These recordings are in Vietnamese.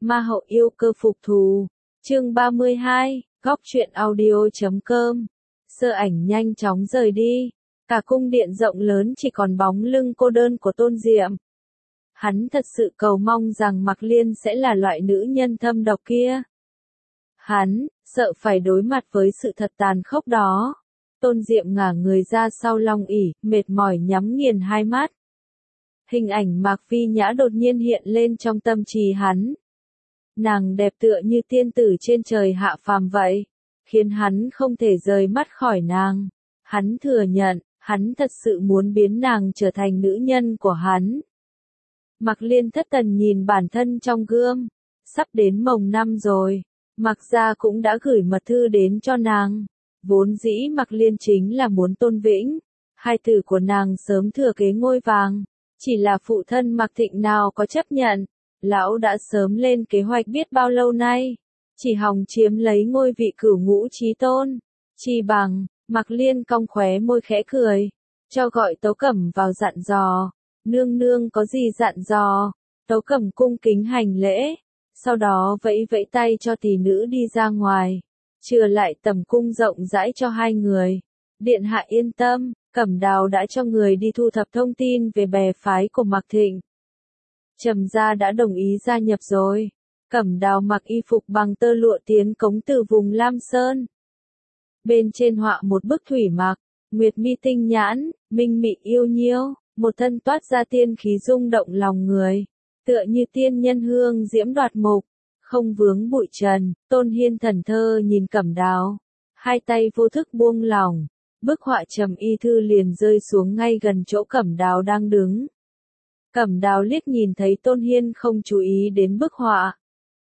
Ma hậu yêu cơ phục thù. Chương 32, góc truyện audio.com. Sơ ảnh nhanh chóng rời đi. Cả cung điện rộng lớn chỉ còn bóng lưng cô đơn của Tôn Diệm. Hắn thật sự cầu mong rằng Mạc Liên sẽ là loại nữ nhân thâm độc kia. Hắn sợ phải đối mặt với sự thật tàn khốc đó. Tôn Diệm ngả người ra sau long ỷ, mệt mỏi nhắm nghiền hai mắt. Hình ảnh Mạc Phi Nhã đột nhiên hiện lên trong tâm trí hắn. Nàng đẹp tựa như tiên tử trên trời hạ phàm vậy, khiến hắn không thể rời mắt khỏi nàng. Hắn thừa nhận, hắn thật sự muốn biến nàng trở thành nữ nhân của hắn. Mạc Liên thất thần nhìn bản thân trong gương, sắp đến mồng năm rồi, Mạc gia cũng đã gửi mật thư đến cho nàng. Vốn dĩ Mạc Liên chính là muốn Tôn Vĩnh, hai tử của nàng sớm thừa kế ngôi vàng, chỉ là phụ thân Mạc Thịnh nào có chấp nhận. Lão đã sớm lên kế hoạch biết bao lâu nay, chỉ hòng chiếm lấy ngôi vị cửu ngũ chí tôn. Chi bằng, Mạc Liên cong khóe môi khẽ cười, cho gọi Tấu Cẩm vào dặn dò. Nương nương có gì dặn dò? Tấu Cẩm cung kính hành lễ, sau đó vẫy vẫy tay cho tỷ nữ đi ra ngoài, chừa lại tầm cung rộng rãi cho hai người. Điện hạ yên tâm, Cẩm Đào đã cho người đi thu thập thông tin về bè phái của Mạc Thịnh. Trầm gia đã đồng ý gia nhập rồi. Cẩm Đào mặc y phục bằng tơ lụa tiến cống từ vùng Lam Sơn. Bên trên họa một bức thủy mặc, nguyệt mi tinh nhãn, minh mị yêu nhiêu, một thân toát ra tiên khí rung động lòng người, tựa như tiên nhân hương diễm đoạt mục, không vướng bụi trần. Tôn Hiên thần thơ nhìn Cẩm Đào, hai tay vô thức buông lỏng, bức họa trầm y thư liền rơi xuống ngay gần chỗ Cẩm Đào đang đứng. Cẩm Đào liếc nhìn thấy Tôn Hiên không chú ý đến bức họa,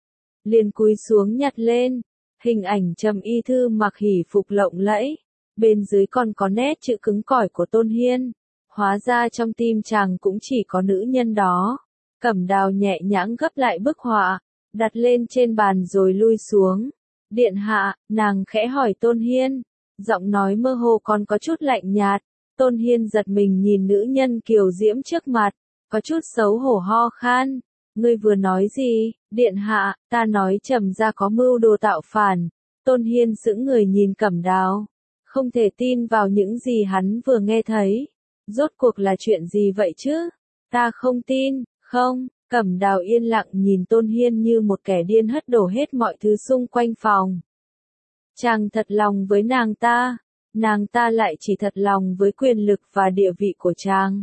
liền cúi xuống nhặt lên. Hình ảnh trầm y thư mặc hỉ phục lộng lẫy, bên dưới còn có nét chữ cứng cỏi của Tôn Hiên. Hóa ra trong tim chàng cũng chỉ có nữ nhân đó. Cẩm Đào nhẹ nhàng gấp lại bức họa, đặt lên trên bàn rồi lui xuống. Điện hạ, nàng khẽ hỏi Tôn Hiên, giọng nói mơ hồ còn có chút lạnh nhạt. Tôn Hiên giật mình nhìn nữ nhân kiều diễm trước mặt, có chút xấu hổ ho khan. Ngươi vừa nói gì? Điện hạ, ta nói Trầm gia có mưu đồ tạo phản. Tôn Hiên sững người nhìn Cẩm Đào, không thể tin vào những gì hắn vừa nghe thấy. Rốt cuộc là chuyện gì vậy chứ? Ta không tin. Không. Cẩm Đào yên lặng nhìn Tôn Hiên như một kẻ điên hất đổ hết mọi thứ xung quanh phòng. Chàng thật lòng với nàng ta lại chỉ thật lòng với quyền lực và địa vị của chàng.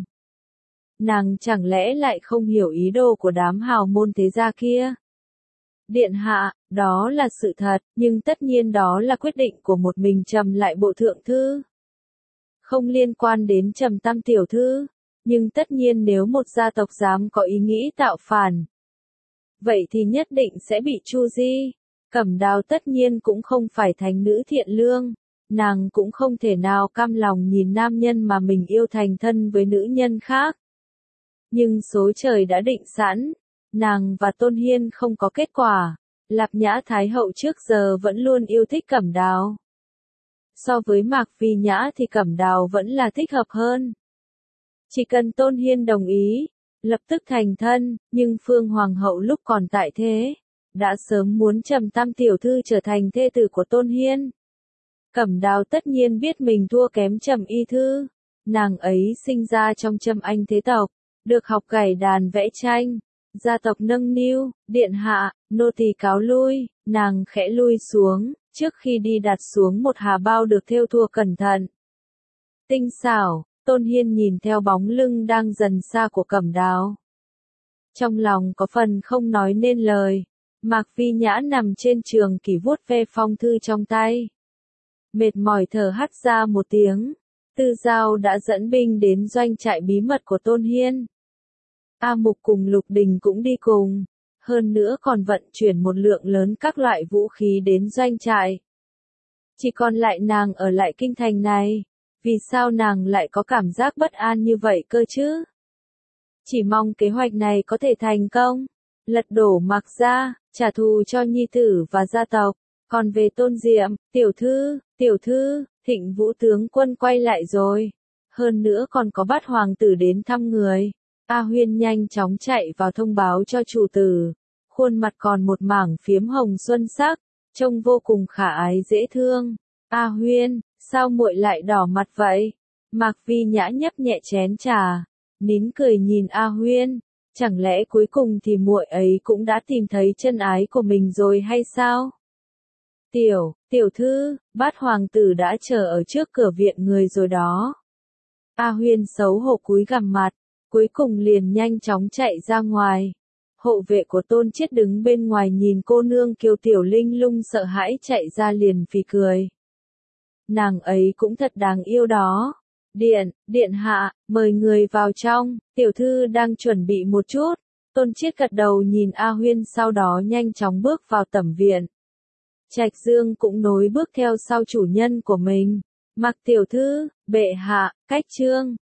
Nàng chẳng lẽ lại không hiểu ý đồ của đám hào môn thế gia kia? Điện hạ, đó là sự thật, nhưng tất nhiên đó là quyết định của một mình Trầm lại bộ thượng thư. Không liên quan đến Trầm tam tiểu thư, nhưng tất nhiên nếu một gia tộc dám có ý nghĩ tạo phản, vậy thì nhất định sẽ bị tru di. Cẩm Đào tất nhiên cũng không phải thánh nữ thiện lương, nàng cũng không thể nào cam lòng nhìn nam nhân mà mình yêu thành thân với nữ nhân khác. Nhưng số trời đã định sẵn, nàng và Tôn Hiên không có kết quả. Lạp Nhã Thái hậu trước giờ vẫn luôn yêu thích Cẩm Đào. So với Mạc Phi Nhã thì Cẩm Đào vẫn là thích hợp hơn. Chỉ cần Tôn Hiên đồng ý, lập tức thành thân, nhưng Phương Hoàng hậu lúc còn tại thế, đã sớm muốn Trầm tam tiểu thư trở thành thê tử của Tôn Hiên. Cẩm Đào tất nhiên biết mình thua kém Trầm y thư, nàng ấy sinh ra trong Trầm Anh thế tộc, được học gảy đàn vẽ tranh, gia tộc nâng niu. Điện hạ, nô tỳ cáo lui. Nàng khẽ lui xuống, trước khi đi đặt xuống một hà bao được thêu thùa cẩn thận. Tinh xảo. Tôn Hiên nhìn theo bóng lưng đang dần xa của Cẩm Đào, trong lòng có phần không nói nên lời. Mạc Phi Nhã nằm trên trường kỷ vuốt ve phong thư trong tay, mệt mỏi thở hắt ra một tiếng. Tư Giao đã dẫn binh đến doanh trại bí mật của Tôn Hiên. A Mục cùng Lục Đình cũng đi cùng, hơn nữa còn vận chuyển một lượng lớn các loại vũ khí đến doanh trại. Chỉ còn lại nàng ở lại kinh thành này. Vì sao nàng lại có cảm giác bất an như vậy cơ chứ? Chỉ mong kế hoạch này có thể thành công, lật đổ Mạc gia, trả thù cho nhi tử và gia tộc. Còn về Tôn Diệm, tiểu thư, Thịnh Vũ tướng quân quay lại rồi. Hơn nữa còn có Bát hoàng tử đến thăm người. A Huyên nhanh chóng chạy vào thông báo cho chủ tử. khuôn mặt còn một mảng phiếm hồng xuân sắc, trông vô cùng khả ái dễ thương. A Huyên, sao muội lại đỏ mặt vậy? Mạc Vi Nhã nhấp nhẹ chén trà, nín cười nhìn A Huyên, chẳng lẽ cuối cùng thì muội ấy cũng đã tìm thấy chân ái của mình rồi hay sao? Tiểu thư, Bát hoàng tử đã chờ ở trước cửa viện người rồi đó. A Huyên xấu hổ cúi gằm mặt, cuối cùng liền nhanh chóng chạy ra ngoài. Hộ vệ của Tôn Chiết đứng bên ngoài nhìn cô nương kiều tiểu linh lung sợ hãi chạy ra liền phì cười. Nàng ấy cũng thật đáng yêu đó. Điện hạ, mời người vào trong, tiểu thư đang chuẩn bị một chút. Tôn Chiết gật đầu nhìn A Huyên sau đó nhanh chóng bước vào tẩm viện. Trạch Dương cũng nối bước theo sau chủ nhân của mình. Mặc tiểu thư, bệ hạ, cách trương.